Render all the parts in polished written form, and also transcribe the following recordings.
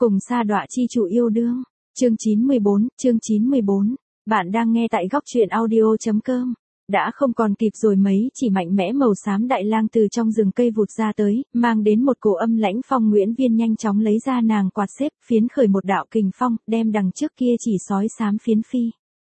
Cùng sa đọa chi chủ yêu đương. Chương 94. Bạn đang nghe tại góc truyện audio.com. Đã không còn kịp rồi mấy, chỉ mạnh mẽ màu xám đại lang từ trong rừng cây vụt ra tới, mang đến một cổ âm lãnh phong. Nguyễn Viên nhanh chóng lấy ra nàng quạt xếp, phiến khởi một đạo kình phong, đem đằng trước kia chỉ sói xám phiến phi.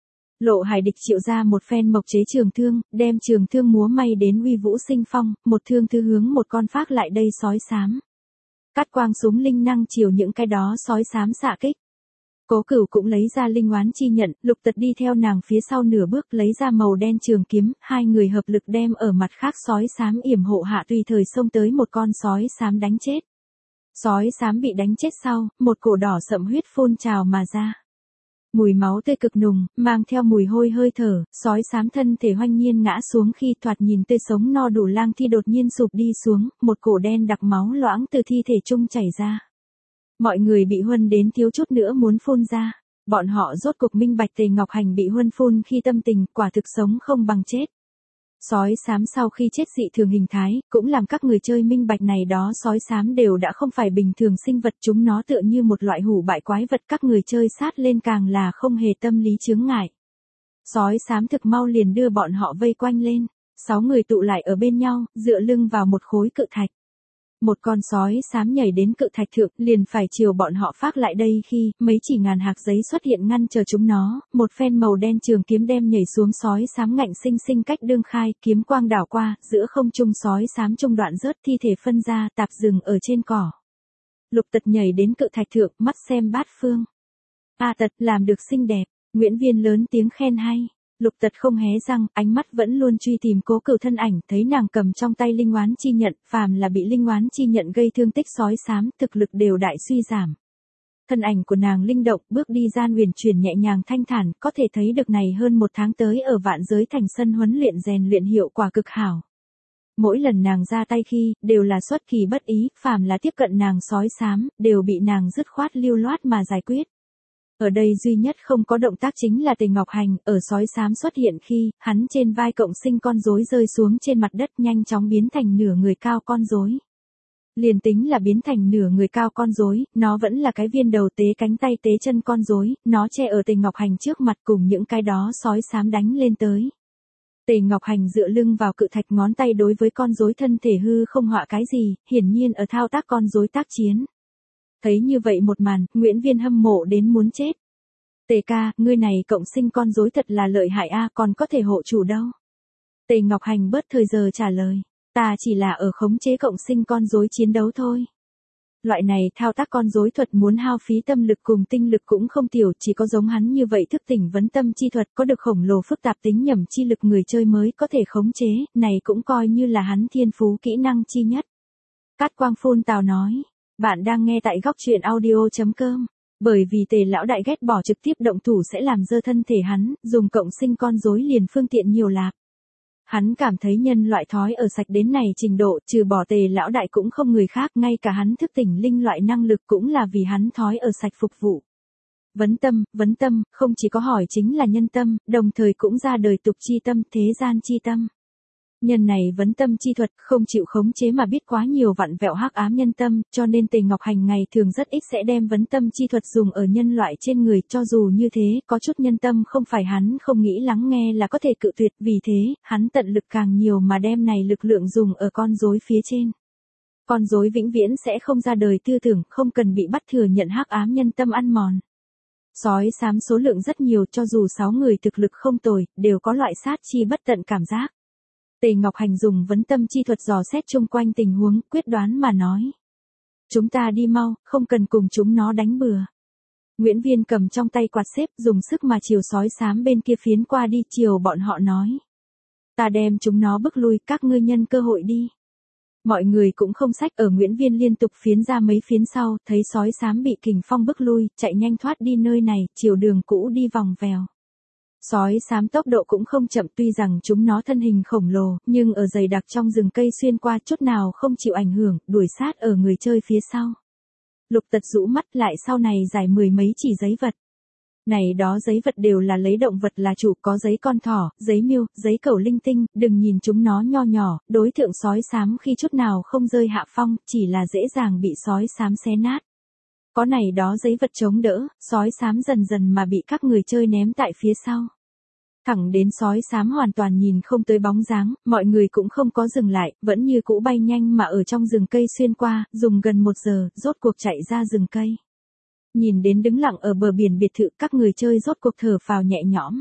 Lộ Hải Địch triệu ra một phen mộc chế trường thương, đem trường thương múa may đến uy vũ sinh phong, một thương thư hướng một con phác lại đây sói xám. Cát quang súng linh năng chiều những cái đó sói xám xạ kích. Cố Cửu cũng lấy ra linh oán chi nhận, Lục Tật đi theo nàng phía sau nửa bước lấy ra màu đen trường kiếm, hai người hợp lực đem ở mặt khác sói xám yểm hộ hạ tùy thời xông tới một con sói xám đánh chết. Sói xám bị đánh chết sau, một cổ đỏ sậm huyết phun trào mà ra. Mùi máu tươi cực nùng, mang theo mùi hôi hơi thở, sói xám thân thể hoanh nhiên ngã xuống khi thoạt nhìn tươi sống no đủ lang thi đột nhiên sụp đi xuống, một cổ đen đặc máu loãng từ thi thể trung chảy ra. Mọi người bị huân đến thiếu chút nữa muốn phun ra, bọn họ rốt cục minh bạch Tề Ngọc Hành bị huân phun khi tâm tình quả thực sống không bằng chết. Sói xám sau khi chết dị thường hình thái, cũng làm các người chơi minh bạch này đó sói xám đều đã không phải bình thường sinh vật, chúng nó tựa như một loại hủ bại quái vật, các người chơi sát lên càng là không hề tâm lý chướng ngại. Sói xám thực mau liền đưa bọn họ vây quanh lên, 6 người tụ lại ở bên nhau, dựa lưng vào một khối cự thạch. Một con sói xám nhảy đến cự thạch thượng, liền phải chiều bọn họ phác lại đây khi, mấy chỉ ngàn hạc giấy xuất hiện ngăn chờ chúng nó, một phen màu đen trường kiếm đem nhảy xuống sói xám ngạnh sinh sinh cách đương khai, kiếm quang đảo qua, giữa không trung sói xám trung đoạn rớt thi thể phân ra, tạp rừng ở trên cỏ. Lục Tật nhảy đến cự thạch thượng, mắt xem bát phương. A Tật, làm được xinh đẹp, Nguyễn Viên lớn tiếng khen hay. Lục Tật không hé răng, ánh mắt vẫn luôn truy tìm Cố Cửu thân ảnh, thấy nàng cầm trong tay linh oán chi nhận, phàm là bị linh oán chi nhận gây thương tích sói xám, thực lực đều đại suy giảm. Thân ảnh của nàng linh động, bước đi gian huyền chuyển nhẹ nhàng thanh thản, có thể thấy được này hơn một tháng tới ở Vạn Giới Thành sân huấn luyện rèn luyện hiệu quả cực hảo. Mỗi lần nàng ra tay khi, đều là xuất kỳ bất ý, phàm là tiếp cận nàng sói xám, đều bị nàng dứt khoát lưu loát mà giải quyết. Ở đây duy nhất không có động tác chính là Tề Ngọc Hành, ở sói xám xuất hiện khi, hắn trên vai cộng sinh con rối rơi xuống trên mặt đất nhanh chóng biến thành nửa người cao con rối. Liền tính là biến thành nửa người cao con rối, nó vẫn là cái viên đầu tế cánh tay tế chân con rối, nó che ở Tề Ngọc Hành trước mặt cùng những cái đó sói xám đánh lên tới. Tề Ngọc Hành dựa lưng vào cự thạch, ngón tay đối với con rối thân thể hư không họa cái gì, hiển nhiên ở thao tác con rối tác chiến. Thấy như vậy một màn, Nguyễn Viên hâm mộ đến muốn chết. Tề ca, ngươi này cộng sinh con rối thật là lợi hại a, còn có thể hộ chủ đâu. Tề Ngọc Hành bớt thời giờ trả lời, ta chỉ là ở khống chế cộng sinh con rối chiến đấu thôi. Loại này thao tác con rối thuật muốn hao phí tâm lực cùng tinh lực cũng không tiểu, chỉ có giống hắn như vậy thức tỉnh vấn tâm chi thuật, có được khổng lồ phức tạp tính nhẩm chi lực người chơi mới có thể khống chế, này cũng coi như là hắn thiên phú kỹ năng chi nhất. Cát Quang phun tào nói. Bạn đang nghe tại góc truyện audio.com. Bởi vì Tề lão đại ghét bỏ trực tiếp động thủ sẽ làm dơ thân thể hắn, dùng cộng sinh con rối liền phương tiện nhiều lạc. Hắn cảm thấy nhân loại thói ở sạch đến này trình độ, trừ bỏ Tề lão đại cũng không người khác, ngay cả hắn thức tỉnh linh loại năng lực cũng là vì hắn thói ở sạch phục vụ. Vấn tâm, không chỉ có hỏi chính là nhân tâm, đồng thời cũng ra đời tục chi tâm, thế gian chi tâm. Nhân này vấn tâm chi thuật không chịu khống chế mà biết quá nhiều vặn vẹo hắc ám nhân tâm, cho nên Tề Ngọc Hành ngày thường rất ít sẽ đem vấn tâm chi thuật dùng ở nhân loại trên người, cho dù như thế, có chút nhân tâm không phải hắn không nghĩ lắng nghe là có thể cự tuyệt, vì thế, hắn tận lực càng nhiều mà đem này lực lượng dùng ở con rối phía trên. Con rối vĩnh viễn sẽ không ra đời tư tưởng, không cần bị bắt thừa nhận hắc ám nhân tâm ăn mòn. Sói xám số lượng rất nhiều, cho dù 6 người thực lực không tồi, đều có loại sát chi bất tận cảm giác. Tề Ngọc Hành dùng vấn tâm chi thuật dò xét chung quanh tình huống, quyết đoán mà nói. Chúng ta đi mau, không cần cùng chúng nó đánh bừa. Nguyễn Viên cầm trong tay quạt xếp, dùng sức mà chiều sói xám bên kia phiến qua đi, chiều bọn họ nói. Ta đem chúng nó bức lui, các ngươi nhân cơ hội đi. Mọi người cũng không sách, ở Nguyễn Viên liên tục phiến ra mấy phiến sau, thấy sói xám bị kình phong bức lui, chạy nhanh thoát đi nơi này, chiều đường cũ đi vòng vèo. Sói xám tốc độ cũng không chậm, tuy rằng chúng nó thân hình khổng lồ, nhưng ở dày đặc trong rừng cây xuyên qua chút nào không chịu ảnh hưởng, đuổi sát ở người chơi phía sau. Lục Tật rũ mắt lại, sau này giải 10 mấy chỉ giấy vật. Này đó giấy vật đều là lấy động vật là chủ, có giấy con thỏ, giấy miêu, giấy cẩu linh tinh, đừng nhìn chúng nó nho nhỏ, đối thượng sói xám khi chút nào không rơi hạ phong, chỉ là dễ dàng bị sói xám xé nát. Có này đó giấy vật chống đỡ, sói xám dần dần mà bị các người chơi ném tại phía sau. Thẳng đến sói xám hoàn toàn nhìn không tới bóng dáng, mọi người cũng không có dừng lại, vẫn như cũ bay nhanh mà ở trong rừng cây xuyên qua, dùng gần 1 giờ, rốt cuộc chạy ra rừng cây. Nhìn đến đứng lặng ở bờ biển biệt thự, các người chơi rốt cuộc thở phào nhẹ nhõm.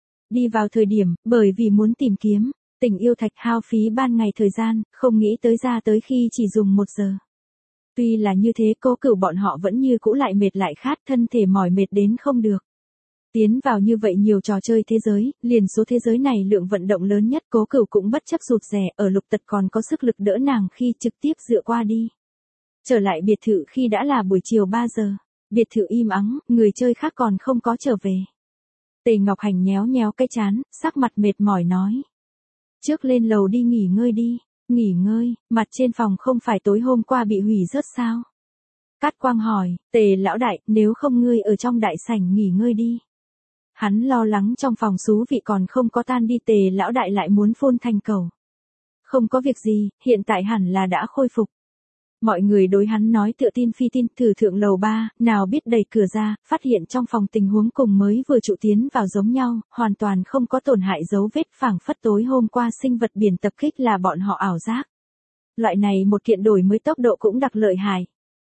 Đi vào thời điểm, bởi vì muốn tìm kiếm, tình yêu thạch hao phí ban ngày thời gian, không nghĩ tới ra tới khi chỉ dùng 1 giờ. Tuy là như thế, Cố Cửu bọn họ vẫn như cũ lại mệt lại khát, thân thể mỏi mệt đến không được. Tiến vào như vậy nhiều trò chơi thế giới, liền số thế giới này lượng vận động lớn nhất, Cố Cửu cũng bất chấp rụt rè, ở Lục Tật còn có sức lực đỡ nàng khi trực tiếp dựa qua đi. Trở lại biệt thự khi đã là buổi chiều 3 giờ, biệt thự im ắng, người chơi khác còn không có trở về. Tề Ngọc Hành nhéo nhéo cái trán, sắc mặt mệt mỏi nói. Trước lên lầu đi nghỉ ngơi đi, nghỉ ngơi, mặt trên phòng không phải tối hôm qua bị hủy rớt sao? Cát Quang hỏi, Tề lão đại, nếu không ngươi ở trong đại sảnh nghỉ ngơi đi. Hắn lo lắng trong phòng xú vị còn không có tan đi, Tề lão đại lại muốn phun thành cầu. Không có việc gì, hiện tại hẳn là đã khôi phục. Mọi người đối hắn nói tựa tin phi tin, thử thượng lầu 3, nào biết đẩy cửa ra, phát hiện trong phòng tình huống cùng mới vừa trụ tiến vào giống nhau, hoàn toàn không có tổn hại dấu vết, phảng phất tối hôm qua sinh vật biển tập kích là bọn họ ảo giác. Loại này một kiện đổi mới tốc độ cũng đặc lợi hại.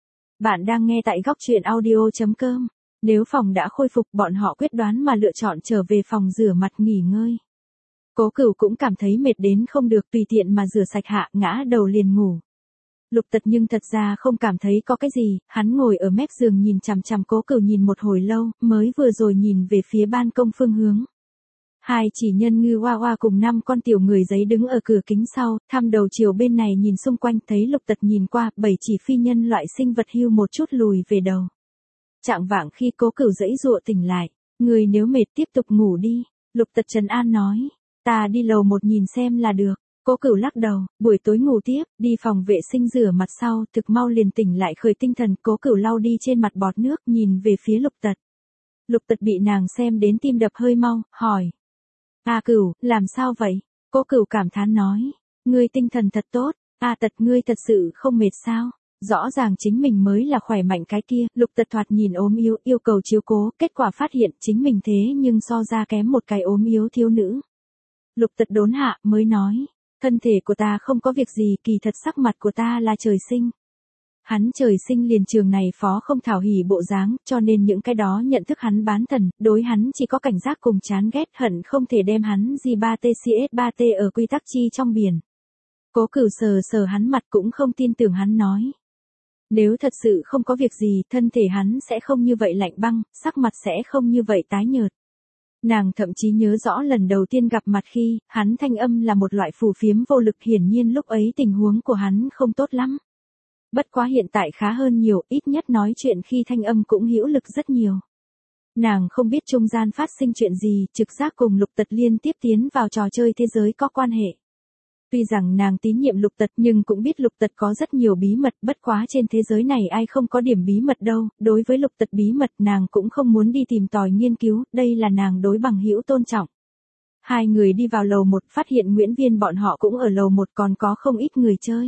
Bạn đang nghe tại góc truyện audio.com. Nếu phòng đã khôi phục, bọn họ quyết đoán mà lựa chọn trở về phòng rửa mặt nghỉ ngơi. Cố Cửu cũng cảm thấy mệt đến không được, tùy tiện mà rửa sạch hạ, ngã đầu liền ngủ. Lục Tật nhưng thật ra không cảm thấy có cái gì, hắn ngồi ở mép giường nhìn chằm chằm Cố Cửu nhìn một hồi lâu, mới vừa rồi nhìn về phía ban công phương hướng. 2 chỉ nhân ngư hoa hoa cùng 5 con tiểu người giấy đứng ở cửa kính sau, thăm đầu chiều bên này nhìn xung quanh, thấy Lục Tật nhìn qua, 7 chỉ phi nhân loại sinh vật hưu một chút lùi về đầu. Chạng vạng khi Cố Cửu dãy dụa tỉnh lại, người nếu mệt tiếp tục ngủ đi, Lục Tật trấn an nói, ta đi lầu 1 nhìn xem là được. Cố Cửu lắc đầu, buổi tối ngủ tiếp, đi phòng vệ sinh rửa mặt sau, thực mau liền tỉnh lại khởi tinh thần, Cố Cửu lau đi trên mặt bọt nước, nhìn về phía Lục Tật. Lục Tật bị nàng xem đến tim đập hơi mau, hỏi. Cửu, làm sao vậy? Cố Cửu cảm thán nói, ngươi tinh thần thật tốt, Tật ngươi thật sự không mệt sao? Rõ ràng chính mình mới là khỏe mạnh cái kia, Lục Tật thoạt nhìn ốm yếu, yêu cầu chiếu cố, kết quả phát hiện chính mình thế nhưng so ra kém một cái ốm yếu thiếu nữ. Lục Tật đốn hạ, mới nói. Thân thể của ta không có việc gì, kỳ thật sắc mặt của ta là trời sinh. Hắn trời sinh liền trường này phó không thảo hỉ bộ dáng, cho nên những cái đó nhận thức hắn bán thần, đối hắn chỉ có cảnh giác cùng chán ghét, hận không thể đem hắn J3TCS3T ở quy tắc chi trong biển. Cố Cửu sờ sờ hắn mặt cũng không tin tưởng hắn nói. Nếu thật sự không có việc gì, thân thể hắn sẽ không như vậy lạnh băng, sắc mặt sẽ không như vậy tái nhợt. Nàng thậm chí nhớ rõ lần đầu tiên gặp mặt khi, hắn thanh âm là một loại phù phiếm vô lực, hiển nhiên lúc ấy tình huống của hắn không tốt lắm. Bất quá hiện tại khá hơn nhiều, ít nhất nói chuyện khi thanh âm cũng hữu lực rất nhiều. Nàng không biết trung gian phát sinh chuyện gì, trực giác cùng Lục Tật liên tiếp tiến vào trò chơi thế giới có quan hệ. Tuy rằng nàng tín nhiệm Lục Tật nhưng cũng biết Lục Tật có rất nhiều bí mật, bất quá trên thế giới này ai không có điểm bí mật đâu, đối với Lục Tật bí mật nàng cũng không muốn đi tìm tòi nghiên cứu, đây là nàng đối bằng hữu tôn trọng. 2 người đi vào lầu 1, phát hiện Nguyễn Viên bọn họ cũng ở lầu 1, còn có không ít người chơi.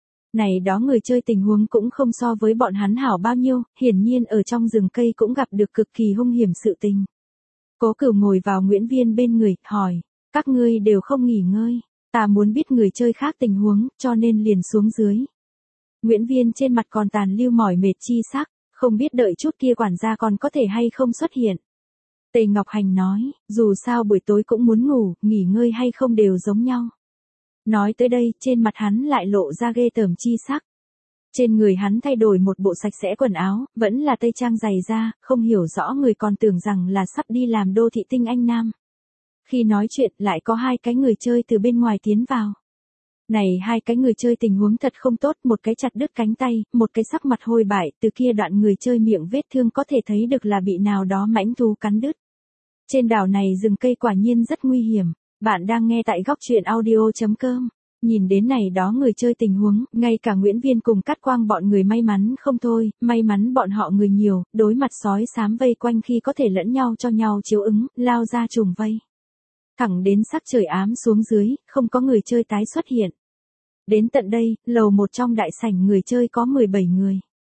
Này đó người chơi tình huống cũng không so với bọn hắn hảo bao nhiêu, hiển nhiên ở trong rừng cây cũng gặp được cực kỳ hung hiểm sự tình. Cố Cửu ngồi vào Nguyễn Viên bên người, hỏi, các ngươi đều không nghỉ ngơi. Ta muốn biết người chơi khác tình huống, cho nên liền xuống dưới. Nguyễn Viên trên mặt còn tàn lưu mỏi mệt chi sắc, không biết đợi chút kia quản gia còn có thể hay không xuất hiện. Tề Ngọc Hành nói, dù sao buổi tối cũng muốn ngủ, nghỉ ngơi hay không đều giống nhau. Nói tới đây, trên mặt hắn lại lộ ra ghê tởm chi sắc. Trên người hắn thay đổi một bộ sạch sẽ quần áo, vẫn là tây trang dày da, không hiểu rõ người còn tưởng rằng là sắp đi làm đô thị tinh anh nam. Khi nói chuyện lại có 2 cái người chơi từ bên ngoài tiến vào. Này 2 cái người chơi tình huống thật không tốt, một cái chặt đứt cánh tay, một cái sắc mặt hôi bại, từ kia đoạn người chơi miệng vết thương có thể thấy được là bị nào đó mãnh thú cắn đứt. Trên đảo này rừng cây quả nhiên rất nguy hiểm. Bạn đang nghe tại góc truyện audio.com. Nhìn đến này đó người chơi tình huống, ngay cả Nguyễn Viên cùng Cát Quang bọn người may mắn không thôi, may mắn bọn họ người nhiều, đối mặt sói xám vây quanh khi có thể lẫn nhau cho nhau chiếu ứng, lao ra trùng vây. Thẳng đến sắc trời ám xuống dưới, không có người chơi tái xuất hiện. Đến tận đây, lầu 1 trong đại sảnh người chơi có 17 người.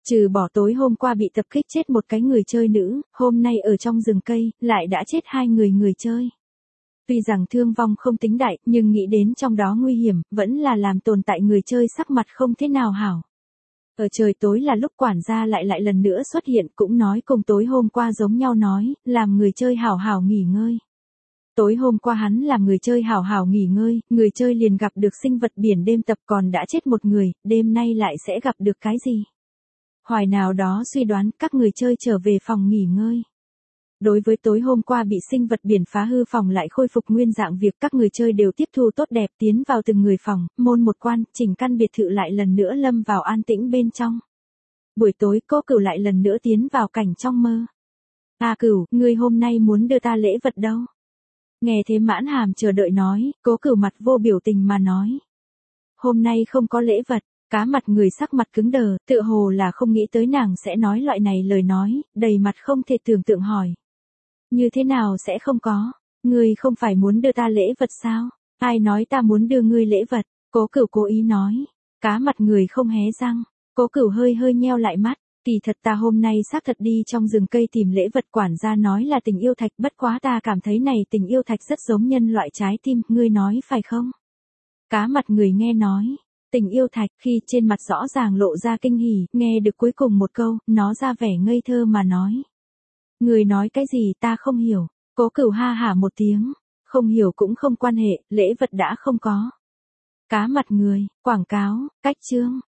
Trừ bỏ tối hôm qua bị tập kích chết một cái người chơi nữ, hôm nay ở trong rừng cây, lại đã chết 2 người chơi. Tuy rằng thương vong không tính đại, nhưng nghĩ đến trong đó nguy hiểm, vẫn là làm tồn tại người chơi sắc mặt không thế nào hảo. Ở trời tối là lúc quản gia lại lần nữa xuất hiện, cũng nói cùng tối hôm qua giống nhau nói, làm người chơi hảo hảo nghỉ ngơi. Tối hôm qua hắn làm người chơi hảo hảo nghỉ ngơi, người chơi liền gặp được sinh vật biển đêm tập còn đã chết một người, đêm nay lại sẽ gặp được cái gì? Hoài nào đó suy đoán các người chơi trở về phòng nghỉ ngơi. Đối với tối hôm qua bị sinh vật biển phá hư phòng lại khôi phục nguyên dạng việc các người chơi đều tiếp thu tốt đẹp tiến vào từng người phòng, môn một quan, chỉnh căn biệt thự lại lần nữa lâm vào an tĩnh bên trong. Buổi tối Cố Cửu lại lần nữa tiến vào cảnh trong mơ. À Cửu, ngươi hôm nay muốn đưa ta lễ vật đâu? Nghe thế Mãn Hàm chờ đợi nói, Cố Cửu mặt vô biểu tình mà nói. Hôm nay không có lễ vật. Cá mặt người sắc mặt cứng đờ, tựa hồ là không nghĩ tới nàng sẽ nói loại này lời nói, đầy mặt không thể tưởng tượng hỏi. Như thế nào sẽ không có? Ngươi không phải muốn đưa ta lễ vật sao? Ai nói ta muốn đưa ngươi lễ vật? Cố Cửu cố ý nói. Cá mặt người không hé răng. Cố Cửu hơi nheo lại mắt. Kỳ thật ta hôm nay xác thật đi trong rừng cây tìm lễ vật, quản gia nói là tình yêu thạch, bất quá ta cảm thấy này tình yêu thạch rất giống nhân loại trái tim, ngươi nói phải không? Cá mặt người nghe nói. Tình yêu thạch, khi trên mặt rõ ràng lộ ra kinh hỉ, nghe được cuối cùng một câu, nó ra vẻ ngây thơ mà nói. Người nói cái gì ta không hiểu. Cố Cửu ha hả một tiếng. Không hiểu cũng không quan hệ, lễ vật đã không có. Cá mặt người, quảng cáo, cách chương.